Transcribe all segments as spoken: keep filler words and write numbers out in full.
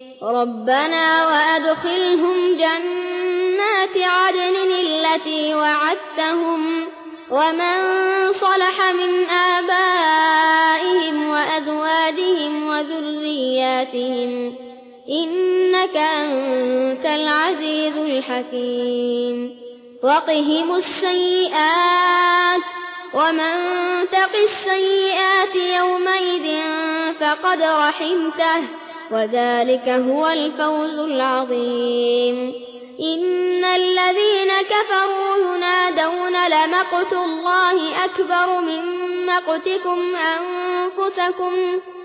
ربنا وأدخلهم جنات عدن التي وعدتهم ومن صلح من آبائهم وأزواجهم وذرياتهم إنك أنت العزيز الحكيم وقهم السيئات ومن تق السيئات يومئذ فقد رحمته وذلك هو الفوز العظيم إن الذين كفروا ينادون لمقت الله أكبر من مقتكم أنفسكم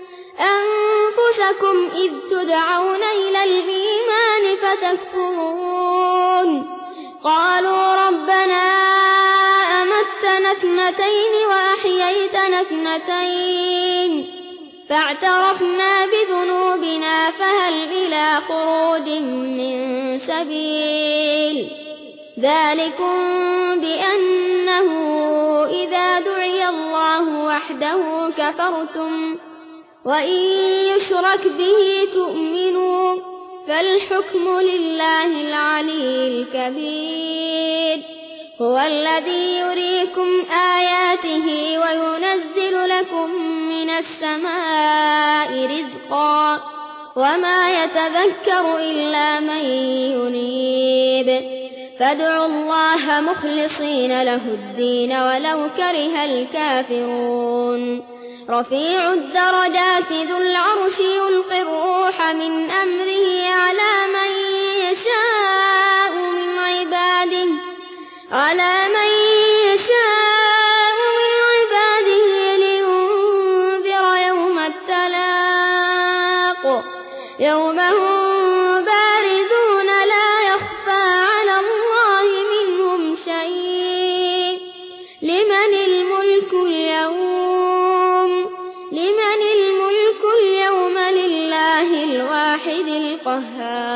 أنفسكم إذ تدعون إلى الإيمان فتكفرون قالوا ربنا أمتنا اثنتين وأحييتنا اثنتين فاعترفنا بذنوبنا فهل إلى خروج من سبيل ذلكم بأنه إذا دعي الله وحده كفرتم وإن يشرك به تؤمنوا فالحكم لله العلي الكبير هو الذي يريكم آياته وينزل لكم من السماء رزقا وما يتذكر إلا من ينيب فادعوا الله مخلصين له الدين ولو كره الكافرون رفيع الدرجات ذو العرش يلقي الروح من أمره على من يشاء من عباده على من يشاء من عباده لينذر يوم التلاق يوم هم بارزون لا يخفى على الله منهم شيء لمن الملك اليوم لمن الملك اليوم لله الواحد القهار